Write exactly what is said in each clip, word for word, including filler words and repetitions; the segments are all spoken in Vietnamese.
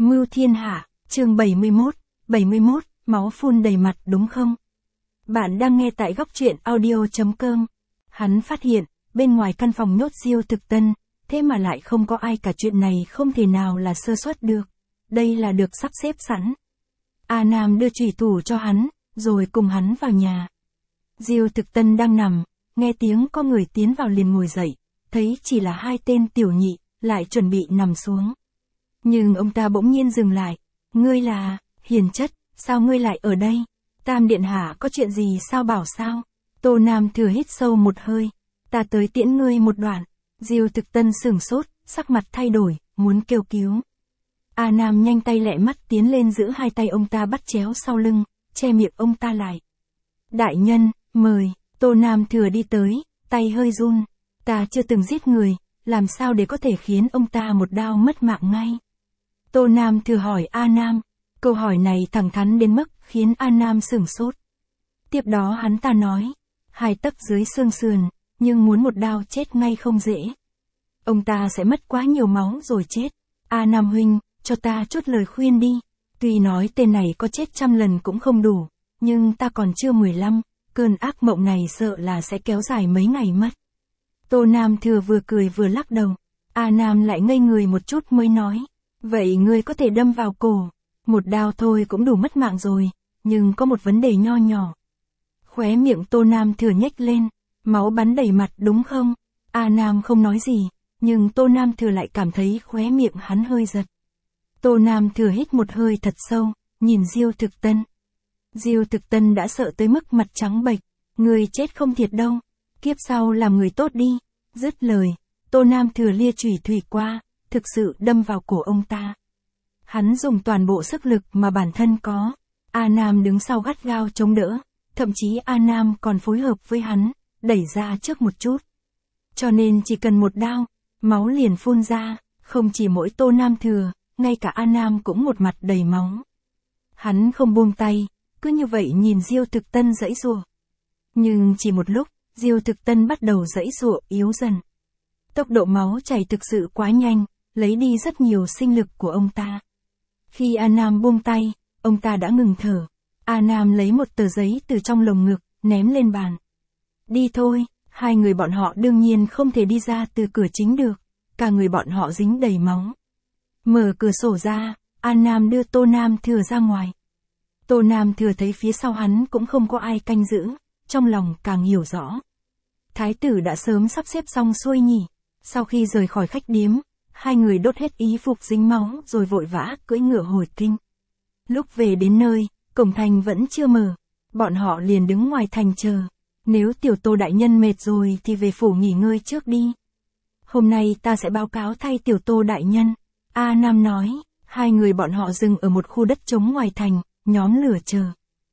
Mưu thiên hạ, chương bảy mươi mốt, bảy mươi mốt, máu phun đầy mặt đúng không? Bạn đang nghe tại góc truyện audio chấm com. Hắn phát hiện, bên ngoài căn phòng nhốt Diêu Thực Tân, thế mà lại không có ai cả, chuyện này không thể nào là sơ suất được. Đây là được sắp xếp sẵn. A Nam đưa chùy thủ cho hắn, rồi cùng hắn vào nhà. Diêu Thực Tân đang nằm, nghe tiếng có người tiến vào liền ngồi dậy, thấy chỉ là hai tên tiểu nhị, lại chuẩn bị nằm xuống. Nhưng ông ta bỗng nhiên dừng lại. Ngươi là, Hiền chất, sao ngươi lại ở đây? Tam điện hạ có chuyện gì sao bảo sao? Tô Nam Thừa hít sâu một hơi. Ta tới tiễn ngươi một đoạn. Diêu Thực Tân sửng sốt, sắc mặt thay đổi, muốn kêu cứu. A Nam nhanh tay lẹ mắt tiến lên giữ hai tay ông ta bắt chéo sau lưng, che miệng ông ta lại. Đại nhân, mời. Tô Nam Thừa đi tới, tay hơi run. Ta chưa từng giết người, làm sao để có thể khiến ông ta một đao mất mạng ngay? Tô Nam Thừa hỏi A Nam. Câu hỏi này thẳng thắn đến mức khiến A Nam sửng sốt. Tiếp đó hắn ta nói, hai tấc dưới xương sườn, nhưng muốn một đao chết ngay không dễ. Ông ta sẽ mất quá nhiều máu rồi chết. A Nam huynh, cho ta chút lời khuyên đi. Tuy nói tên này có chết trăm lần cũng không đủ, nhưng ta còn chưa mười lăm, cơn ác mộng này sợ là sẽ kéo dài mấy ngày mất. Tô Nam Thừa vừa cười vừa lắc đầu. A Nam lại ngây người một chút mới nói, vậy ngươi có thể đâm vào cổ. Một đao thôi cũng đủ mất mạng rồi, nhưng có một vấn đề nho nhỏ. Khóe miệng Tô Nam Thừa nhếch lên, máu bắn đầy mặt đúng không? A Nam không nói gì, nhưng Tô Nam Thừa lại cảm thấy khóe miệng hắn hơi giật. Tô Nam Thừa hít một hơi thật sâu, nhìn Diêu Thực Tân. Diêu Thực Tân đã sợ tới mức mặt trắng bệch, người chết không thiệt đâu, kiếp sau làm người tốt đi. Dứt lời, Tô Nam Thừa lia chùy thủy qua, thực sự đâm vào cổ ông ta. Hắn dùng toàn bộ sức lực mà bản thân có. A Nam đứng sau gắt gao chống đỡ, thậm chí A Nam còn phối hợp với hắn, đẩy ra trước một chút. Cho nên chỉ cần một đao, máu liền phun ra, không chỉ mỗi Tô Nam Thừa, ngay cả A Nam cũng một mặt đầy máu. Hắn không buông tay, cứ như vậy nhìn Diêu Thực Tân giãy giụa. Nhưng chỉ một lúc, Diêu Thực Tân bắt đầu giãy giụa yếu dần. Tốc độ máu chảy thực sự quá nhanh, lấy đi rất nhiều sinh lực của ông ta. Khi A Nam buông tay, ông ta đã ngừng thở. A Nam lấy một tờ giấy từ trong lồng ngực, ném lên bàn. Đi thôi, hai người bọn họ đương nhiên không thể đi ra từ cửa chính được, cả người bọn họ dính đầy máu. Mở cửa sổ ra, A Nam đưa Tô Nam Thừa ra ngoài. Tô Nam Thừa thấy phía sau hắn cũng không có ai canh giữ, trong lòng càng hiểu rõ. Thái tử đã sớm sắp xếp xong xuôi nhỉ. Sau khi rời khỏi khách điếm, hai người đốt hết y phục dính máu rồi vội vã cưỡi ngựa hồi kinh. Lúc về đến nơi, cổng thành vẫn chưa mở, bọn họ liền đứng ngoài thành chờ. Nếu tiểu Tô đại nhân mệt rồi thì về phủ nghỉ ngơi trước đi. Hôm nay ta sẽ báo cáo thay tiểu Tô đại nhân. A Nam nói, hai người bọn họ dừng ở một khu đất trống ngoài thành, nhóm lửa chờ.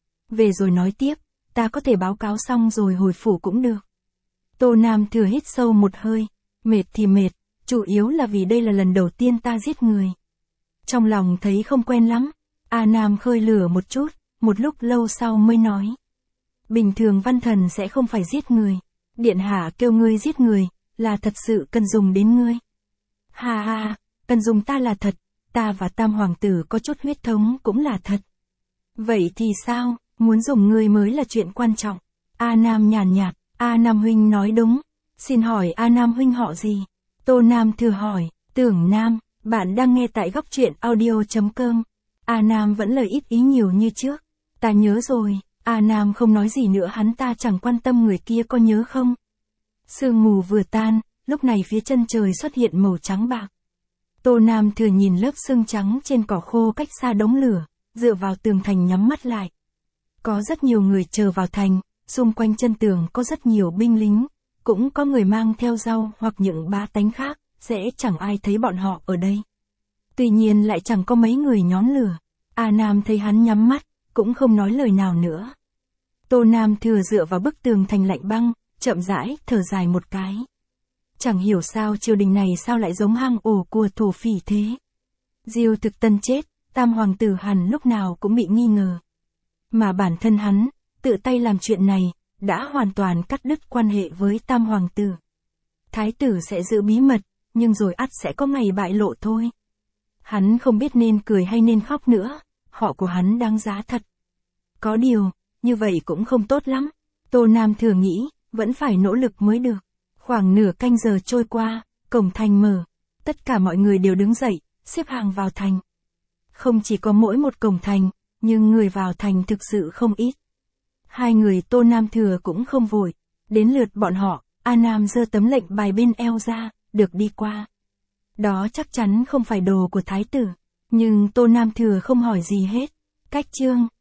Về rồi nói tiếp, ta có thể báo cáo xong rồi hồi phủ cũng được. Tô Nam Thừa hít sâu một hơi, mệt thì mệt, chủ yếu là vì đây là lần đầu tiên ta giết người. Trong lòng thấy không quen lắm, A Nam khơi lửa một chút, một lúc lâu sau mới nói. Bình thường văn thần sẽ không phải giết người, điện hạ kêu ngươi giết người, là thật sự cần dùng đến ngươi. Hà hà, cần dùng ta là thật, ta và Tam Hoàng tử có chút huyết thống cũng là thật. Vậy thì sao, muốn dùng ngươi mới là chuyện quan trọng. A Nam nhàn nhạt, A Nam huynh nói đúng, xin hỏi A Nam huynh họ gì? Tô Nam Thừa hỏi, Tưởng Nam, bạn đang nghe tại góc truyện audio chấm com. A Nam vẫn lời ít ý nhiều như trước. Ta nhớ rồi. A Nam không nói gì nữa, hắn ta chẳng quan tâm người kia có nhớ không. Sương mù vừa tan, lúc này phía chân trời xuất hiện màu trắng bạc. Tô Nam Thừa nhìn lớp sương trắng trên cỏ khô cách xa đống lửa, dựa vào tường thành nhắm mắt lại. Có rất nhiều người chờ vào thành, xung quanh chân tường có rất nhiều binh lính, cũng có người mang theo rau hoặc những bá tánh khác, sẽ chẳng ai thấy bọn họ ở đây. Tuy nhiên lại chẳng có mấy người nhóm lửa. A Nam thấy hắn nhắm mắt, cũng không nói lời nào nữa. Tô Nam Thừa dựa vào bức tường thành lạnh băng, chậm rãi thở dài một cái. Chẳng hiểu sao triều đình này sao lại giống hang ổ của thổ phỉ thế. Diêu Thực Tân chết, Tam Hoàng tử hẳn lúc nào cũng bị nghi ngờ. Mà bản thân hắn, tự tay làm chuyện này, đã hoàn toàn cắt đứt quan hệ với Tam Hoàng tử. Thái tử sẽ giữ bí mật, nhưng rồi ắt sẽ có ngày bại lộ thôi. Hắn không biết nên cười hay nên khóc nữa, họ của hắn đáng giá thật. Có điều, như vậy cũng không tốt lắm. Tô Nam Thừa nghĩ, vẫn phải nỗ lực mới được. Khoảng nửa canh giờ trôi qua, cổng thành mở. Tất cả mọi người đều đứng dậy, xếp hàng vào thành. Không chỉ có mỗi một cổng thành, nhưng người vào thành thực sự không ít. Hai người Tô Nam Thừa cũng không vội. Đến lượt bọn họ, A Nam giơ tấm lệnh bài bên eo ra, được đi qua. Đó chắc chắn không phải đồ của thái tử. Nhưng Tô Nam Thừa không hỏi gì hết. Cách chương